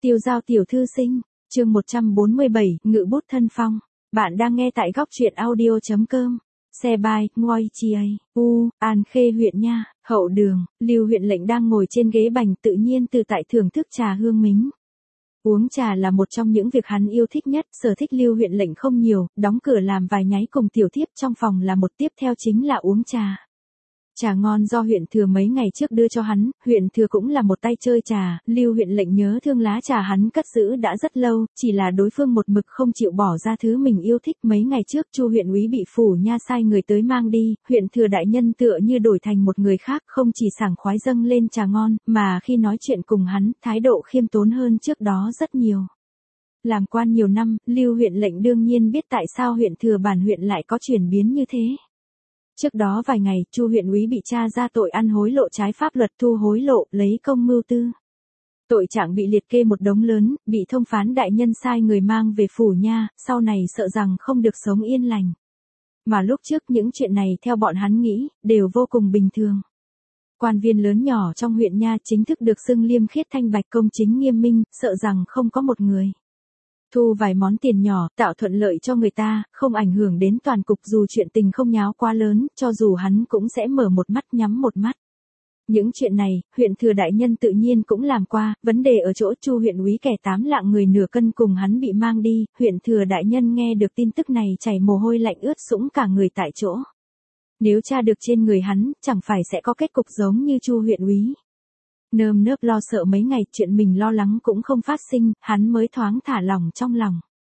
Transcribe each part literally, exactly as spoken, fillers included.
Tiêu Giao tiểu thư sinh, chương một trăm bốn mươi bảy, ngự bút thân phong. Bạn đang nghe tại góc truyện audio chấm com. Xe bài, Ngoai Chi U, An Khê huyện nha, hậu đường, Lưu huyện lệnh đang ngồi trên ghế bành tự nhiên từ tại thưởng thức trà hương mính. Uống trà là một trong những việc hắn yêu thích nhất, sở thích Lưu huyện lệnh không nhiều, đóng cửa làm vài nháy cùng tiểu thiếp trong phòng là một, tiếp theo chính là uống trà. Trà ngon do huyện thừa mấy ngày trước đưa cho hắn, huyện thừa cũng là một tay chơi trà, Lưu huyện lệnh nhớ thương lá trà hắn cất giữ đã rất lâu, chỉ là đối phương một mực không chịu bỏ ra thứ mình yêu thích. Mấy ngày trước Chu huyện úy bị phủ nha sai người tới mang đi, huyện thừa đại nhân tựa như đổi thành một người khác, không chỉ sảng khoái dâng lên trà ngon, mà khi nói chuyện cùng hắn, thái độ khiêm tốn hơn trước đó rất nhiều. Làm quan nhiều năm, Lưu huyện lệnh đương nhiên biết tại sao huyện thừa bản huyện lại có chuyển biến như thế. Trước đó vài ngày, Chu huyện úy bị tra ra tội ăn hối lộ trái pháp luật, thu hối lộ, lấy công mưu tư. Tội trạng bị liệt kê một đống lớn, bị thông phán đại nhân sai người mang về phủ nha, sau này sợ rằng không được sống yên lành. Mà lúc trước những chuyện này theo bọn hắn nghĩ, đều vô cùng bình thường. Quan viên lớn nhỏ trong huyện nha chính thức được xưng liêm khiết thanh bạch, công chính nghiêm minh, sợ rằng không có một người. Thu vài món tiền nhỏ, tạo thuận lợi cho người ta, không ảnh hưởng đến toàn cục, dù chuyện tình không nháo quá lớn, cho dù hắn cũng sẽ mở một mắt nhắm một mắt. Những chuyện này, huyện thừa đại nhân tự nhiên cũng làm qua, vấn đề ở chỗ Chu huyện úy kẻ tám lạng người nửa cân cùng hắn bị mang đi, huyện thừa đại nhân nghe được tin tức này chảy mồ hôi lạnh ướt sũng cả người tại chỗ. Nếu tra được trên người hắn, chẳng phải sẽ có kết cục giống như Chu huyện úy. Nơm nớp lo sợ mấy ngày, chuyện mình lo lắng cũng không phát sinh, hắn mới thoáng thả lỏng trong lòng.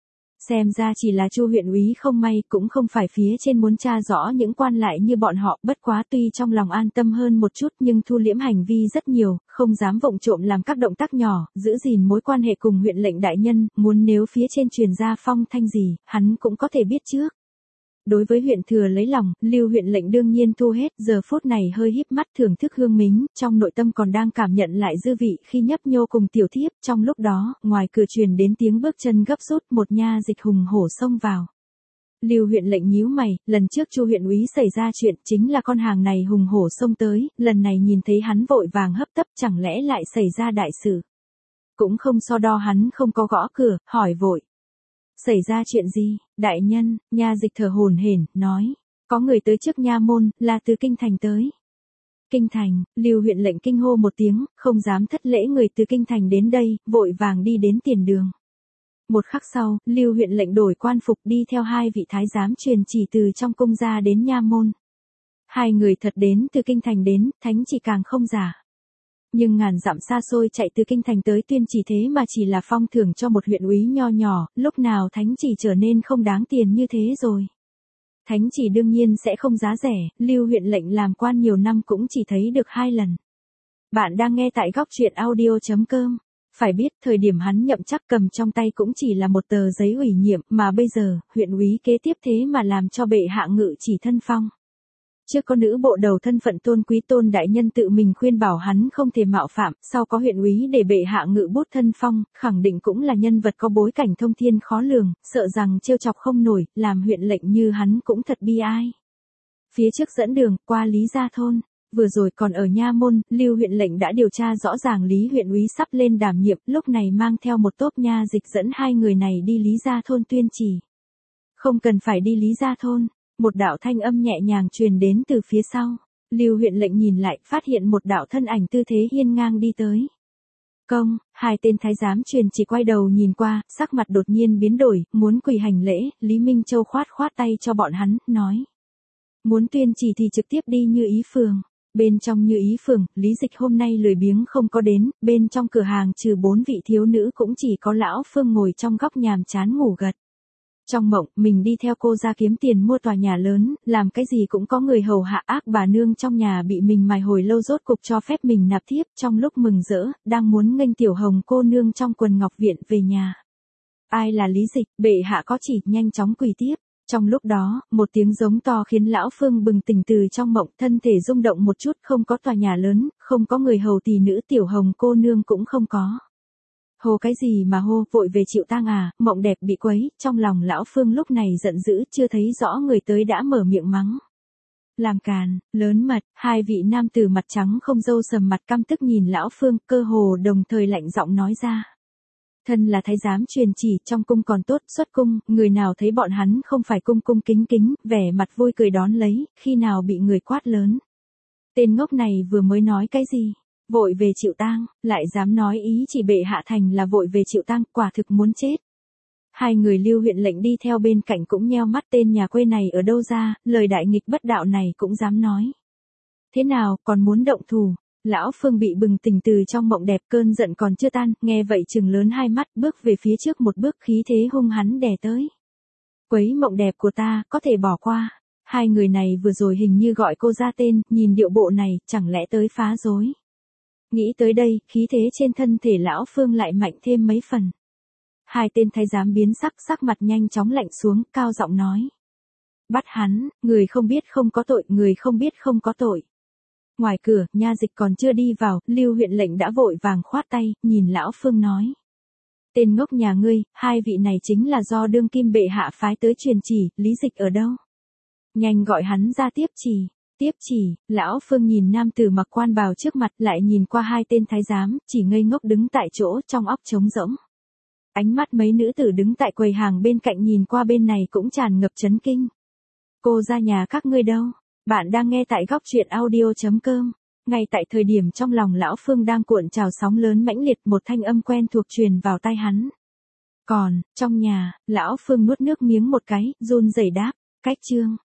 Xem ra chỉ là Chu huyện úy không may, cũng không phải phía trên muốn tra rõ những quan lại như bọn họ, bất quá tuy trong lòng an tâm hơn một chút nhưng thu liễm hành vi rất nhiều, không dám vụng trộm làm các động tác nhỏ, giữ gìn mối quan hệ cùng huyện lệnh đại nhân, muốn nếu phía trên truyền ra phong thanh gì, hắn cũng có thể biết trước. Đối với huyện thừa lấy lòng, Lưu huyện lệnh đương nhiên thu hết, giờ phút này hơi híp mắt thưởng thức hương mính, trong nội tâm còn đang cảm nhận lại dư vị khi nhấp nhô cùng tiểu thiếp. Trong lúc đó, ngoài cửa truyền đến tiếng bước chân gấp rút, một nha dịch hùng hổ xông vào. Lưu huyện lệnh nhíu mày, lần trước Chu huyện úy xảy ra chuyện chính là con hàng này hùng hổ xông tới, lần này nhìn thấy hắn vội vàng hấp tấp, chẳng lẽ lại xảy ra đại sự. Cũng không so đo hắn không có gõ cửa, hỏi vội. Xảy ra chuyện gì, đại nhân? Nha dịch thở hổn hển, nói. Có người tới trước nha môn, là từ kinh thành tới. Kinh thành, Lưu huyện lệnh kinh hô một tiếng, không dám thất lễ, người từ kinh thành đến đây, vội vàng đi đến tiền đường. Một khắc sau, Lưu huyện lệnh đổi quan phục đi theo hai vị thái giám truyền chỉ từ trong cung ra đến nha môn. Hai người thật đến từ kinh thành đến, thánh chỉ càng không giả. Nhưng ngàn dặm xa xôi chạy từ kinh thành tới tuyên chỉ thế mà chỉ là phong thưởng cho một huyện úy nho nhỏ, lúc nào thánh chỉ trở nên không đáng tiền như thế rồi. Thánh chỉ đương nhiên sẽ không giá rẻ, Lưu huyện lệnh làm quan nhiều năm cũng chỉ thấy được hai lần. Bạn đang nghe tại góc truyện audio chấm com. Phải biết, thời điểm hắn nhậm chức cầm trong tay cũng chỉ là một tờ giấy ủy nhiệm, mà bây giờ, huyện úy kế tiếp thế mà làm cho bệ hạ ngự chỉ thân phong. Trước có nữ bộ đầu thân phận tôn quý Tôn đại nhân tự mình khuyên bảo hắn không thể mạo phạm, sau có huyện úy để bệ hạ ngự bút thân phong, khẳng định cũng là nhân vật có bối cảnh thông thiên khó lường, sợ rằng trêu chọc không nổi, làm huyện lệnh như hắn cũng thật bi ai. Phía trước dẫn đường, qua Lý Gia thôn, vừa rồi còn ở nha môn, Lưu huyện lệnh đã điều tra rõ ràng Lý huyện úy sắp lên đảm nhiệm, lúc này mang theo một tốp nha dịch dẫn hai người này đi Lý Gia thôn tuyên chỉ. Không cần phải đi Lý Gia thôn. Một đạo thanh âm nhẹ nhàng truyền đến từ phía sau. Lưu huyện lệnh nhìn lại, phát hiện một đạo thân ảnh tư thế hiên ngang đi tới. Công, hai tên thái giám truyền chỉ quay đầu nhìn qua, sắc mặt đột nhiên biến đổi, muốn quỳ hành lễ, Lý Minh Châu khoát khoát tay cho bọn hắn, nói. Muốn tuyên chỉ thì trực tiếp đi Như Ý phường. Bên trong Như Ý phường, Lý Dịch hôm nay lười biếng không có đến, bên trong cửa hàng trừ bốn vị thiếu nữ cũng chỉ có lão Phương ngồi trong góc nhàm chán ngủ gật. Trong mộng, mình đi theo cô ra kiếm tiền mua tòa nhà lớn, làm cái gì cũng có người hầu hạ, ác bà nương trong nhà bị mình mài hồi lâu rốt cục cho phép mình nạp thiếp, trong lúc mừng rỡ, đang muốn nghênh tiểu hồng cô nương trong quần ngọc viện về nhà. Ai là Lý Dịch, bệ hạ có chỉ, nhanh chóng quỳ tiếp. Trong lúc đó, một tiếng giống to khiến lão Phương bừng tỉnh từ trong mộng, thân thể rung động một chút, không có tòa nhà lớn, không có người hầu tỳ nữ, tiểu hồng cô nương cũng không có. Hô cái gì mà hô, vội về chịu tang à, mộng đẹp bị quấy, trong lòng lão Phương lúc này giận dữ, chưa thấy rõ người tới đã mở miệng mắng. Làm càn, lớn mật, hai vị nam tử mặt trắng không râu sầm mặt căm tức nhìn lão Phương, cơ hồ đồng thời lạnh giọng nói ra. Thân là thái giám truyền chỉ, trong cung còn tốt, xuất cung, người nào thấy bọn hắn không phải cung cung kính kính, vẻ mặt vui cười đón lấy, khi nào bị người quát lớn. Tên ngốc này vừa mới nói cái gì? Vội về chịu tang, lại dám nói ý chỉ bệ hạ thành là vội về chịu tang, quả thực muốn chết. Hai người Lưu huyện lệnh đi theo bên cạnh cũng nheo mắt, tên nhà quê này ở đâu ra, lời đại nghịch bất đạo này cũng dám nói. Thế nào, còn muốn động thủ? Lão Phương bị bừng tỉnh từ trong mộng đẹp, cơn giận còn chưa tan, nghe vậy trừng lớn hai mắt, bước về phía trước một bước, khí thế hung hắn đè tới. Quấy mộng đẹp của ta, có thể bỏ qua. Hai người này vừa rồi hình như gọi cô ra tên, nhìn điệu bộ này, chẳng lẽ tới phá rối. Nghĩ tới đây, khí thế trên thân thể Lão Phương lại mạnh thêm mấy phần. Hai tên thái giám biến sắc, sắc mặt nhanh chóng lạnh xuống, cao giọng nói. Bắt hắn, người không biết không có tội, người không biết không có tội. Ngoài cửa, nha dịch còn chưa đi vào, Lưu huyện lệnh đã vội vàng khoát tay, nhìn Lão Phương nói. Tên ngốc nhà ngươi, hai vị này chính là do đương kim bệ hạ phái tới truyền chỉ, lý dịch ở đâu? Nhanh gọi hắn ra tiếp chỉ. Tiếp chỉ, Lão Phương nhìn nam tử mặc quan bào trước mặt, lại nhìn qua hai tên thái giám, chỉ ngây ngốc đứng tại chỗ, trong óc trống rỗng. Ánh mắt mấy nữ tử đứng tại quầy hàng bên cạnh nhìn qua bên này cũng tràn ngập chấn kinh. Cô ra nhà các ngươi đâu? Bạn đang nghe tại góc truyện audio chấm com. Ngay tại thời điểm trong lòng Lão Phương đang cuộn trào sóng lớn mãnh liệt, một thanh âm quen thuộc truyền vào tai hắn. Còn, trong nhà, Lão Phương nuốt nước miếng một cái, run rẩy đáp, cách chương.